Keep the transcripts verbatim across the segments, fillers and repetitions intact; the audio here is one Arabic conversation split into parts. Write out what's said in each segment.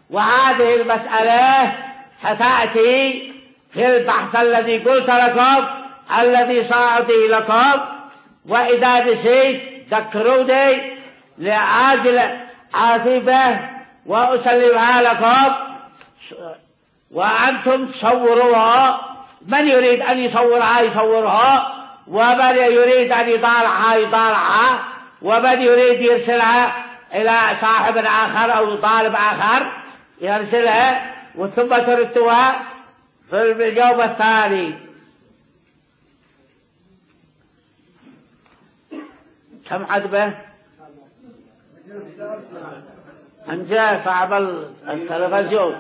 وهذه المسألة ستأتي في البحث الذي قلت لكم الذي سأعطيه لكم، وإذا نسيت ذكروني لأجل عاطفة وأسلمها لكم وأنتم تصوروها. من يريد أن يصورها يصورها، ومن يريد أن يطالعها يطالعها، ومن يريد يرسلها إلى صاحب آخر أو طالب آخر يرسلها، وثم تردوها في اليوم الثاني. كم عدبه؟ أنجا صاحب التلفزيون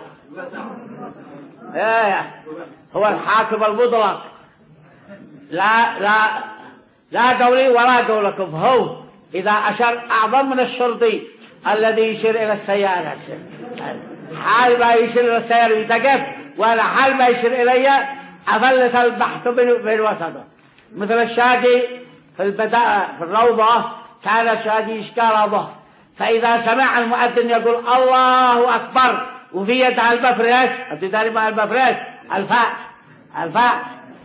ايه هو الحاكم المطلق، لا لا لا قولي ولا قولكم. هو إذا أشر أعظم من الشرطي الذي يشير إلى السيارة، حال ما يشير إلى السيارة يتقف، ولا حال ما يشير إلي أفلت البحث من وسطه. مثل الشادي في البداء في الروضة كان الشادي يشكال ظهر، فإذا سمع المؤذن يقول الله أكبر وفي يده المفرش، أبتداري مع المفرش الفاس الفاس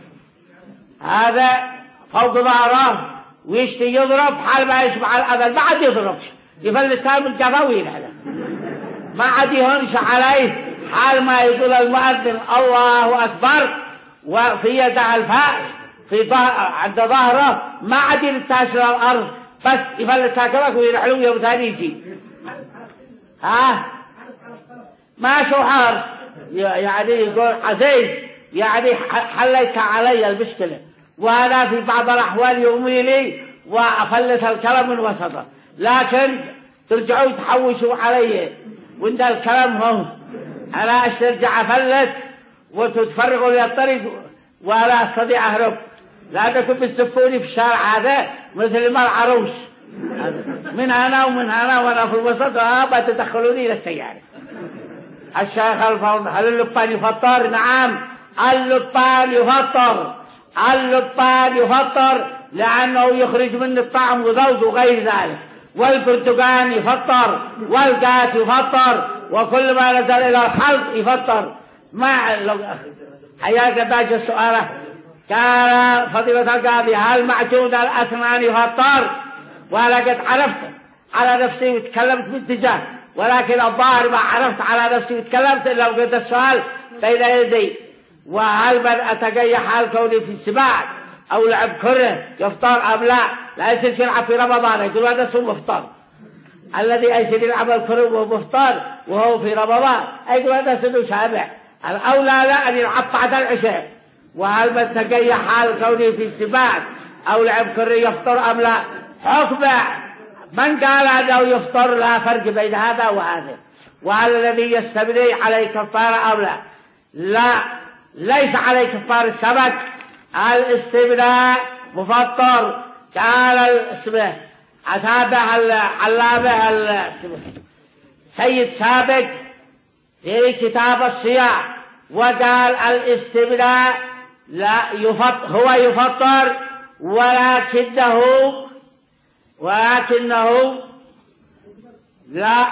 هذا فوق ظهره ويشتي يضرب، حال ما يسمع الأذان ما عاد يضربش، يفلت كامل الجفاوين هذا ما عاد يهنش عليه، حال ما يقول المؤذن الله أكبر وفي يده الفاس في عند ظهره ما عاد ينتشر الأرض، بس يفلت كاملك ويرحلوه يوم ثاني يجي. ها ما شو حار يعني يقول عزيز يعني حليت علي المشكلة، وأنا في بعض الأحوال يومي لي وأفلت الكلام من وسطه، لكن ترجعوا تحوشوا علي وإنت الكلام هو أنا أسترجع أفلت وتتفرغوا لي الطريق ولا أستطيع أهرب، لأنكم بتسفوني في الشارع هذا مثل ما العروس من هنا ومن هنا وأنا في الوسط وها بتدخلوني إلى السيارة. الشيخ الفوضى هل اللبان يفطر؟ نعم اللبان يفطر، اللبان يفطر لأنه يخرج منه الطعم وذوق وغير ذلك، والبرتقال يفطر، والقات يفطر، وكل ما نزل إلى الحلق يفطر. ما حياك باج السؤال قال فضيلة القاضي هل معجون الأسنان يفطر؟ ولقد عرفت على نفسي وتكلمت باتجاه، ولكن الظاهر ما عرفت على نفسي وتكلمت إلا وقد السؤال بين يدي. وهل من أتقيح حال كوني في السباع أو لعب كره يفطر أم لا؟ لا يصير يلعب في رمضان يقول هذا اسمه مفطر، الذي يصير يلعب الكره وهو مفطر وهو في رمضان يقول هذا اسمه سابع. الأولى لا أن يلعب بعد العشاء. وهل من تقيح حال كوني في السباع أو لعب كره يفطر أم لا؟ حكم من قال أنه يفطر لا فرق بين هذا وهذا. وهل الذي يستبني عليه كفارة أو لا؟ لا ليس عليه كفارة السبك، الاستبناء مفطر. قال اسمه أتابع العلامة سيد سابق في كتاب الصيام وقال الاستبناء لا يفطر، هو يفطر ولكنه ولكنه لا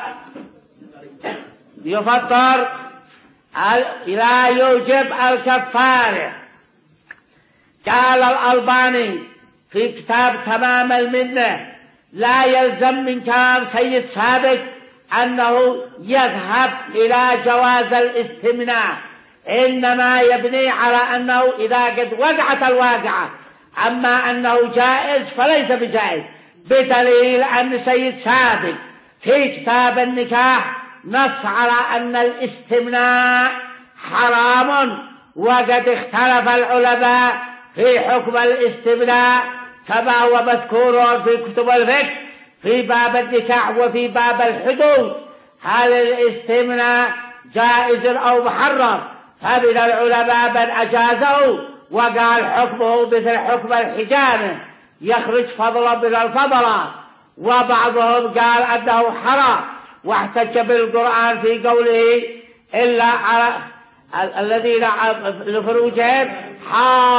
يفطر لا يوجب الكفارة. قال الألباني في كتاب تمام المنة لا يلزم من كلام سيد سابق أنه يذهب إلى جواز الاستمناء، إنما يبني على أنه إذا قد وقعت الواقعة، أما أنه جائز فليس بجائز، بدليل أن سيد سابق في كتاب النكاح نص على أن الاستمناء حرام، وقد اختلف العلماء في حكم الاستمناء كما هو مذكور في كتب الفقه في باب النكاح وفي باب الحدود. هل الاستمناء جائز أو محرم؟ فمن العلماء من أجازه وقال حكمه مثل حكم الحجامة يخرج فضلا من الفضلات، وبعضهم قال أنه حرام واحتج بالقرآن في قوله إلا على الذين لفروجهم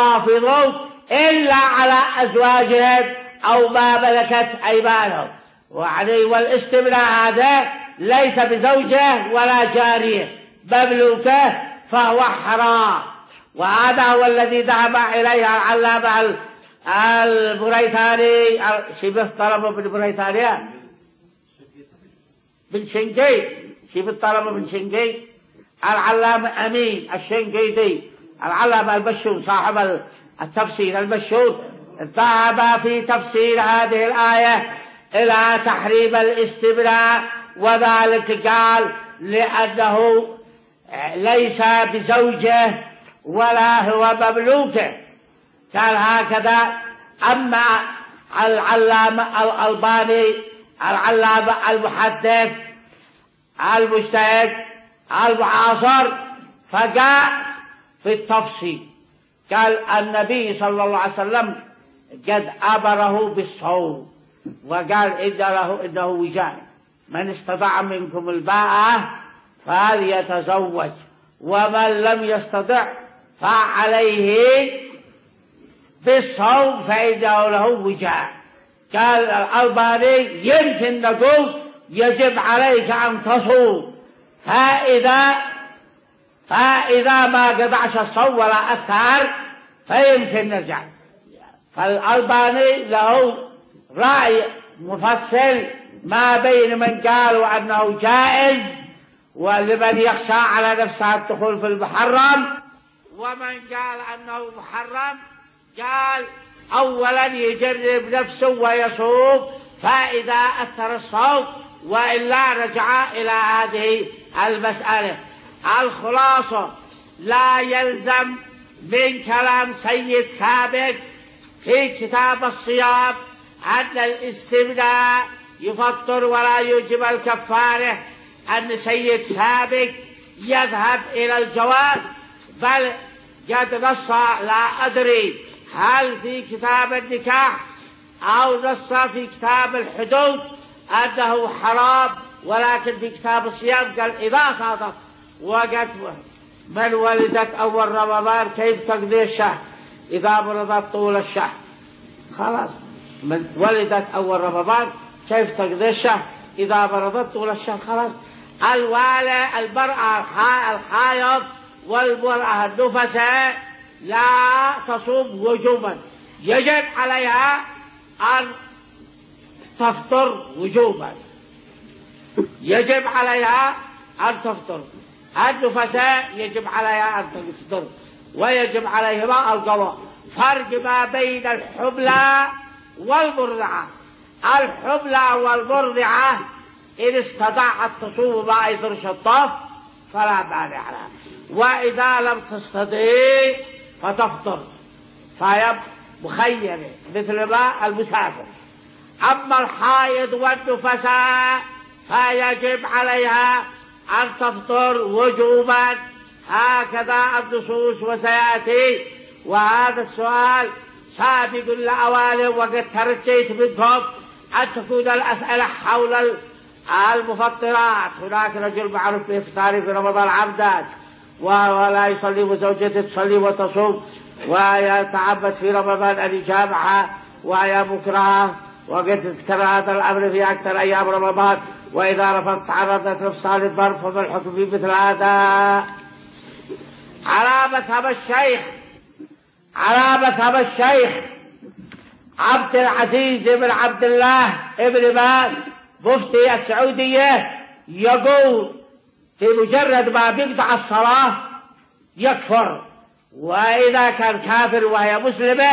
حافظون إلا على أزواجهم أو ما ملكت أيمانهم. وعليه والاستبراء هذا ليس بزوجة ولا جارية مملوكة فهو حرام. وهذا هو الذي ذهب إليه العلامة البريطاني شبه طلبه بالبريطانية بن شنقيط شبه طلبه بن شنقيط العلامة أمين الشنقيطي العلامة البشور صاحب التفسير البشور ذهب في تفسير هذه الآية إلى تحريم الاستبراء، وذلك قال لأنه ليس بزوجه ولا هو مملوكه، قال هكذا. أما العلامة الألباني العلامة المحدث المجتهد المعاصر فجاء في التفصيل قال النبي صلى الله عليه وسلم قد أمره بالصوم وقال إن له إنه وجاء من استطاع منكم الباءة فليتزوج ومن لم يستطع فعليه بالصوم فإنه له وجاء. قال الألباني يمكن نقول يجب عليك أن تصوم، فإذا فإذا ما قطعش الصوم ولا أثر فيمكن نرجع. فالألباني له رأي مفصل ما بين من قالوا أنه جائز ولمن يخشى على نفسه الدخول في المحرم، ومن قال أنه محرم قال أولا يجرب نفسه ويصوم فإذا أثر الصوم وإلا رجع إلى هذه المسألة. الخلاصة لا يلزم من كلام سيد سابق في كتاب الصيام أن الاستبداء يفطر ولا يوجب الكفارة، أن سيد سابق يذهب إلى الجواز، بل قد نص لا أدري هل في كتاب النكاح أو نص في كتاب الحدود أنه حرام، ولكن في كتاب الصيام قال إذا صادف وقت من ولدت أول رمضان كيف تقضي الشهر إذا مرضت طول الشهر، خلاص من ولدت أول رمضان كيف تقضي الشهر إذا مرضت طول الشهر، خلاص. الوالة المرأة الحائض والمرأة النفساء لا تصوم وجوبا، يجب عليها أن تفطر وجوبا، يجب عليها أن تفطر. النفساء يجب عليها أن تفطر ويجب عليهما القضاء. فرق ما بين الحبلى والمرضعة، الحبلى والمرضعة إن استطاعت تصوم ما يضرش الطف فلا مانع لها، وإذا لم تستطيع فتفطر فهي مخيرة مثل ما المسافر. أما الحائض والنفساء فيجب عليها أن تفطر وجوبا، هكذا النصوص وسيأتي. وهذا السؤال سابق لأوانه وقد ترجيت منكم أن تكون الأسئلة حول المفطرات. هناك رجل معروف بإفطاره في رمضان عمدا وهو لا يصلي وزوجته تصلي وتصوم ويتعبد في رمضان أن يجامعها وهي مكرهة، وقد تذكر هذا الأمر في أكثر أيام رمضان. وإذا رفضت تعرضت نفسها للضرب فما الحكم في مثل هذا؟ على مذهب الشيخ على مذهب الشيخ عبد العزيز بن عبد الله ابن باز مفتي السعودية يقول في مجرد ما بيقطع الصلاة يكفر، وإذا كان كافر وهي مسلمة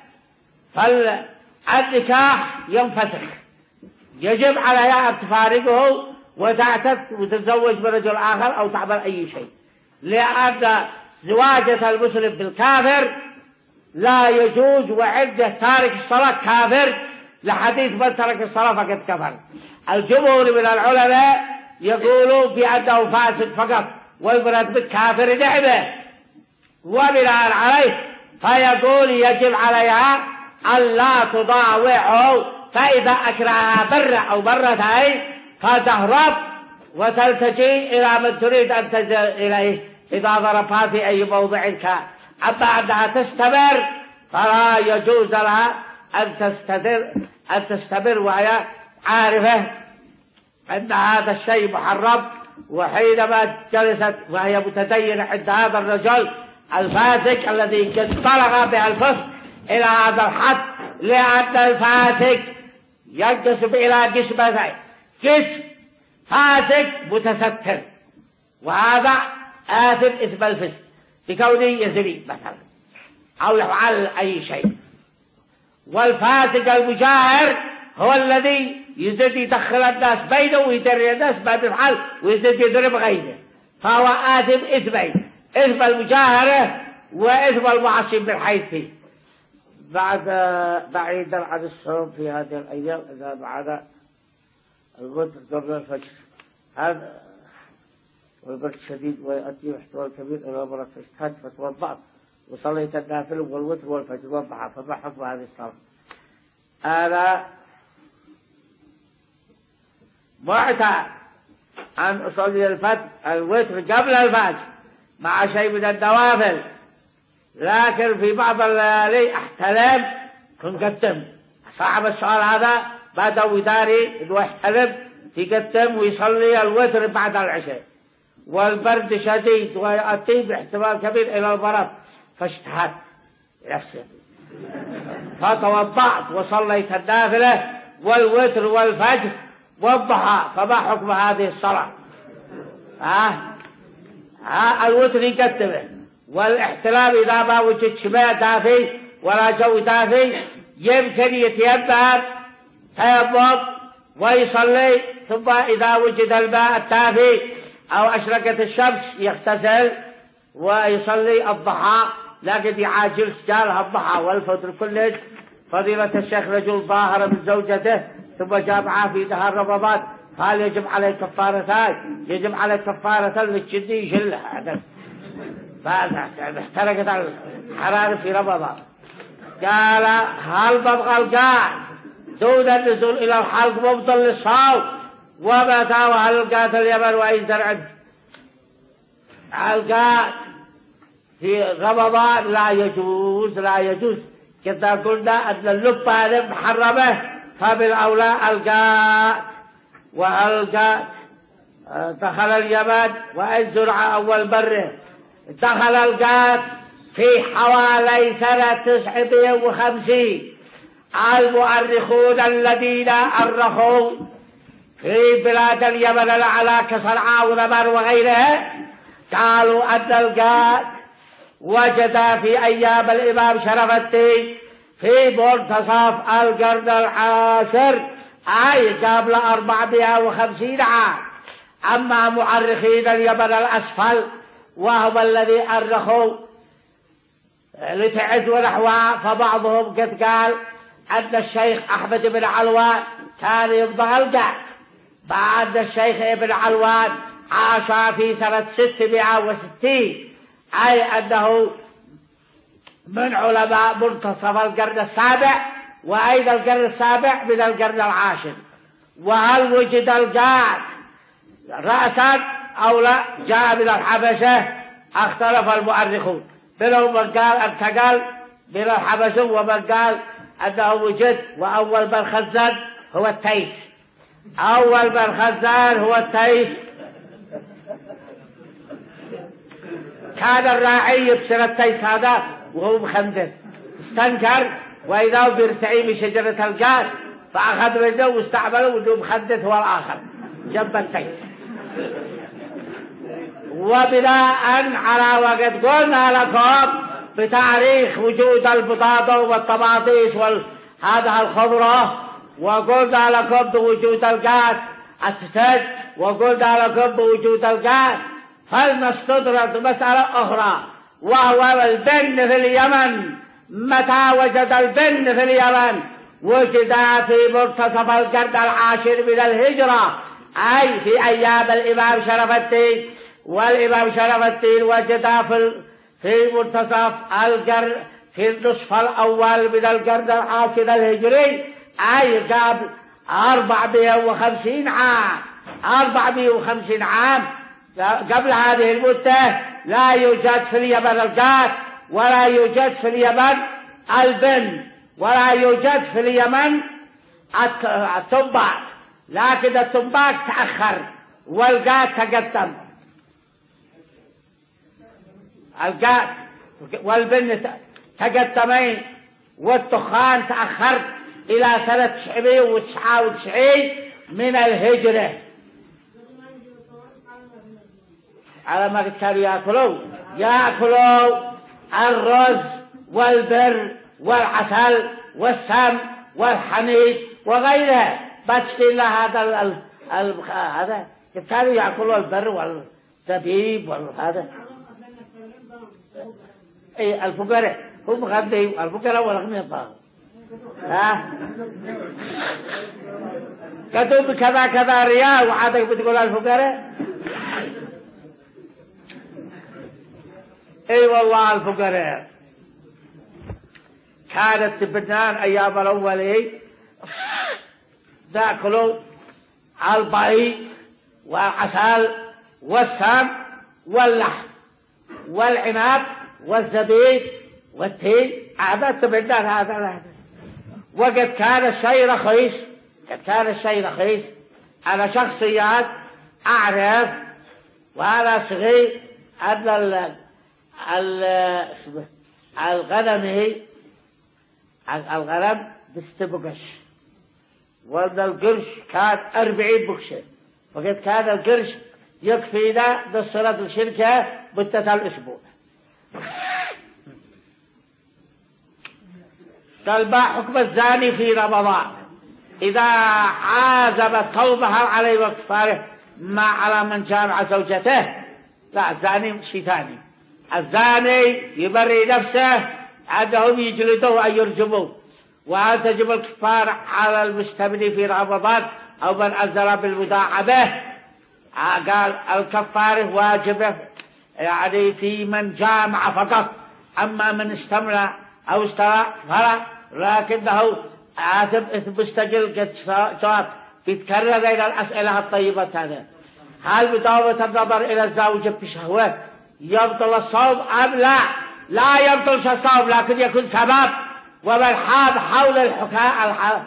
فالنكاح ينفسخ، يجب عليها أن تفارقه وتعتد وتتزوج برجل آخر أو تعمل أي شيء، لأن زواجة المسلم بالكافر لا يجوز، وعند تارك الصلاة كافر لحديث من ترك الصلاة فقد كفر. الجمهور من العلماء يقولوا بأنه فاسد فقط والمراد بالكافر نعمة، وبناء عليه فيقول يجب عليها أن لا تضاوعه، فإذا أكرهها مرة أو مرتين فتهرب وتلتجي إلى من تريد أن تجي إليه إذا ضربها في أي موضع كان. أما أنها تستمر فلا يجوز لها أن تستمر أن تستمر وهي عارفة أن هذا الشيء محرم، وحينما جلست وهي متدينة عند هذا الرجل الفاسق الذي قد بلغ بها الفسق إلى هذا الحد، لأن الفاسق ينقسم إلى قسمين: قسم فاسق متستر، وهذا آثم إثم الفسق بكونه يزني مثلا أو يفعل أي شيء، والفاسق المجاهر هو الذي يزيد يدخل الناس بينه ويدري الناس ما بيفعل ويزيد يضرب غيره، فهو آثم إثمين: إثم المجاهرة وإثم المعصي من حيث فيه. بعد بعيدا عن الصوم في هذه الأيام إذا بعد الغد قبل الفجر هذا والبرد شديد ويؤدي احتمال كبير إلى مرض اجتهدت فتوضأت وصليت النافل والوتر والفجر والضحى، فما حكم هذه الصلاة؟ أنا معتاد أن أصلي الفجر الوتر قبل الفجر مع شيء من النوافل، لكن في بعض الليالي أحتلم فنقدم. صاحب السؤال هذا بعد وداري إنه يحتلم يقدم ويصلي الوتر بعد العشاء، والبرد شديد ويأتي باحتمال كبير إلى المرض، فاجتهدت نفسي فتوضأت وصليت النافلة والوتر والفجر والضحى، فما حكم هذه الصلاة؟ ها ها الوتر يقدمه، والاحتلام إذا ما وجد شماء دافي ولا جو دافي يمكن يتيمم تيمم ويصلي، ثم إذا وجد الماء الدافي أو أشرقت الشمس يغتسل ويصلي الضحى، لكن يعاجل سجالها الضحى والفطر كله. فضيلة الشيخ رجل ظاهر من زوجته ثم جامعه في نهار رمضان، قال يجب عليه كفارتان: يجب عليه كفارة للجدي يجلها فاحترقت الحرارة في رمضان. قال هل مبغى القاء دون النزول إلى الحلق مبطل للصوم؟ ومتى وهل القاء اليمن وإن زرع القاء في رمضان لا يجوز لا يجوز كذا قلنا أن اللبة هذه محرمة، فبالأولى القاء. والقاء دخل اليمن وإن زرع أول مرة دخل القاء في حوالي سنة تسعمائة وخمسين. المؤرخون الذين أرخوا في بلاد اليمن الأعلى كصنعاء ونمر وغيرها قالوا أن القاء وجد في أيام الإمام شرف الدين في منتصف القرن العاشر، أي قبل أربعمائة وخمسين عام. أما مؤرخين اليمن الأسفل وهم الذي أرخوا لتعد ونحوها، فبعضهم قد قال أن الشيخ أحمد بن علوان كان يبغى القاء، مع أن الشيخ ابن علوان عاش في سنة ستمائة وستين، أي أنه من علماء منتصف القرن السابع، وأيضا القرن السابع من القرن العاشر. وهل وجد القاء رأسا أو لا جاء من الحبشة؟ اختلف المؤرخون، منهم من قال انتقل من الحبشة ومن قال أنه وجد. وأول من خزن هو التيس، أول من خزن هو التيس. كان الراعي يبصر التيس هذا وهو مخندر، استنكر وإذا بيرتعي من شجرة القاء، فأخذ منه واستعمله وإنه مخندر هو الآخر جنب التيس. وبناء على وقد قلنا لكم بتاريخ وجود البطاطا والطماطيس وهذا الخضرة، وقلنا لكم بوجود القاء السد، وقلنا لكم بوجود القاء، فلنستدرك مسألة أخرى، وهو البن في اليمن. متى وجد البن في اليمن؟ وجد في منتصف القرن العاشر من الهجرة، أي في أيام الإمام شرف الدين. والإمام شرف الدين وجد في في منتصف القرن في النصف الأول من القرن العاشر الهجري، أي قبل أربعمائة وخمسين عام. أربعمائة وخمسين عام قبل هذه المدة لا يوجد في اليمن القاء، ولا يوجد في اليمن البن، ولا يوجد في اليمن التنباك، لكن التنباك تأخر والقات تقدم. القات والبن تقدمين، والتخان تأخر إلى سنة تسعمائة وتسعة وتسعين من الهجرة. على ما كانوا يأكلون يأكلوا الرز والبر والعسل والسم والحنيذ وغيرها، بس إلا هذا ال ال هذا كانوا يأكلوا البر والزبيب وهذا. أي الفقراء هم غدي الفقراء والأغنياء طاغوا. ها كتب كذا كذا ريال وعادك بتقول الفقراء. اي والله الفقراء كانت تبنان ايام الاولين تاكلوا البيض والعسل والسم واللحم والعنب والزبيب والتين. عادت تبنان هذا هذا. وقد كان الشيء رخيص، قد كان الشيء رخيص. انا شخصيات اعرف وانا صغير ان الغنم هي الغنم بستبقش، وأن القرش كان أربعين بقشة، وقد كان القرش يكفينا نصرة الشركة مدة الأسبوع. قال ما حكم الزاني في رمضان إذا عازم قومها عليه وكفاره ما على من جامع زوجته؟ لا، الزاني شيء ثاني. الزاني يبري نفسه عندهم يجلدوه أن يرجموه، وأن تجب الكفار على المستبدي في رمضان أو من أنزل بالمداعبة. قال الكفارة واجبة يعني في من جامع فقط، أما من استمر أو استرى فلا، لكنه عاتب إثم مستقل قد صار بيتكرر إلى الأسئلة الطيبة هذا. هل بداوة النظر إلى الزوجة بشهوة يبطل الصوم أم لا؟ لا يبطل الصوم، لكن يكون سبب. ومن حاب حول الحماء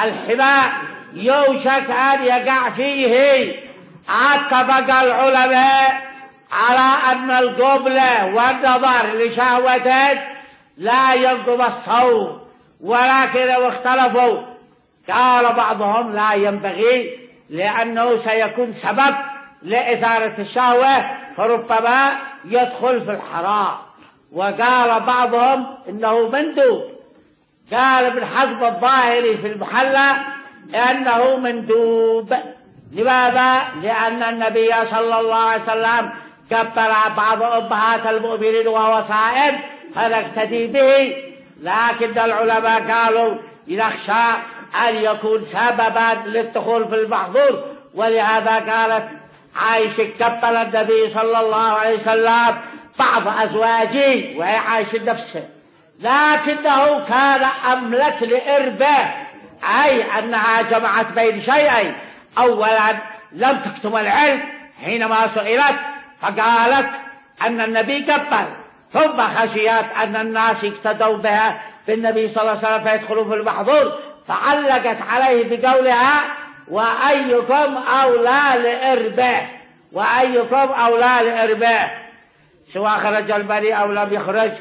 يوشك أن يقع فيه. اتفق العلماء على أن القبلة والنظر لشهوة لا ينقض الصوم، ولكن اختلفوا. قال بعضهم لا ينبغي لأنه سيكون سبب لإثارة الشهوة فربما يدخل في الحرام. وقال بعضهم إنه مندوب. قال ابن حزم الظاهري في المحلى إنه مندوب. لماذا؟ لأن النبي صلى الله عليه وسلم قبل بعض أمهات المؤمنين وهو صائم فنقتدي به، لكن العلماء قالوا يخشى أن يكون سببا للدخول في المحظور، ولهذا قالت عائشة قبل النبي صلى الله عليه وسلم بعض أزواجه وهي عائشة نفسه، لكنه كان أملك لإربه، أي أنها جمعت بين شيئين. أولا لم تكتم العلم حينما سئلت فقالت أن النبي قبل، ثم خشيت أن الناس اقتدوا بها بالنبي صلى الله عليه وسلم فيدخلوا في المحظور، فعلقت عليه بقولها وأيكم أولى لإربه، وأيكم أولى لإربه، سواء خرج المني أو لم يخرج.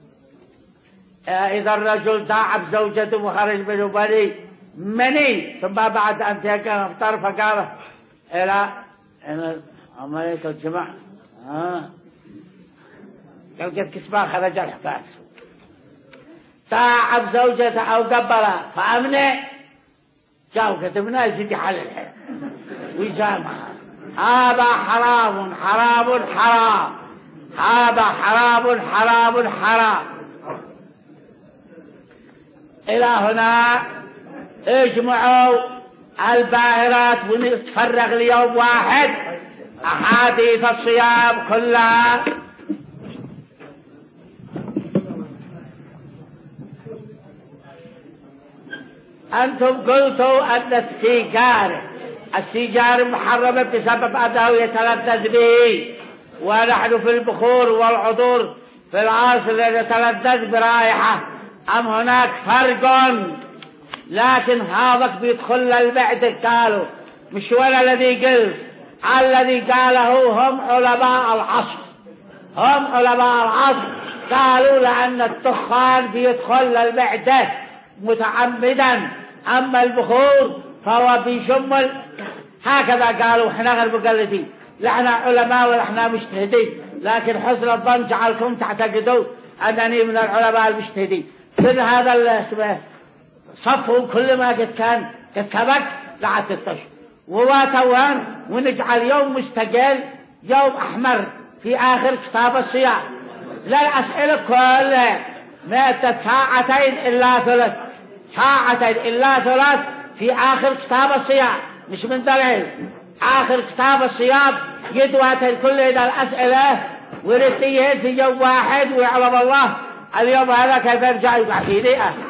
إذا الرجل داعب زوجته وخرج منه مني مني ثم بعد أن تيكن افطر فقال إلى عملية الجماع قال قد كسبا خرج الحفاظ داعب زوجته أو قبله فأمنه جاءوا كتبنا يزيد حل الحياة ويجامعها. هذا حرام حرام حرام، هذا حرام حرام حرام. إلى هنا اجمعوا الباهرات ونتفرغ ليوم واحد أحاديث الصيام كلها. أنتم قلتوا أن السيجار السيجار محرمة بسبب أنه يتلذذ به، ونحن في البخور والعطور في العصر يتلذذ برائحة. أم هناك فرق لكن هذاك بيدخل للبعد قالوا مش ولا الذي قلت الذي قاله هم علماء العصر هم علماء العصر قالوا لأن الدخان بيدخل للمعدة متعمدا، أما البخور فهو بيشمل. هكذا قالوا. احنا غير مقلدين، لحنا علماء ولحنا مجتهدين، لكن حسن الظن جعلكم تعتقدوا أنني من العلماء المجتهدين. كل هذا الاسمه صفوا كل ما قد كان قد سبق لا تتش وواتوان، ونجعل يوم مستقل يوم أحمر في آخر كتاب الصيام للأسئلة كلها ماتت ساعتين إلا ثلاث ساعتين إلا ثلاث في آخر كتاب الصيام، مش من دليل آخر كتاب الصيام يدوات كل إلى الأسئلة ورثيين في يوم واحد، ويعلم الله اليوم هذا كيف يرجع يبقى في دقيقة.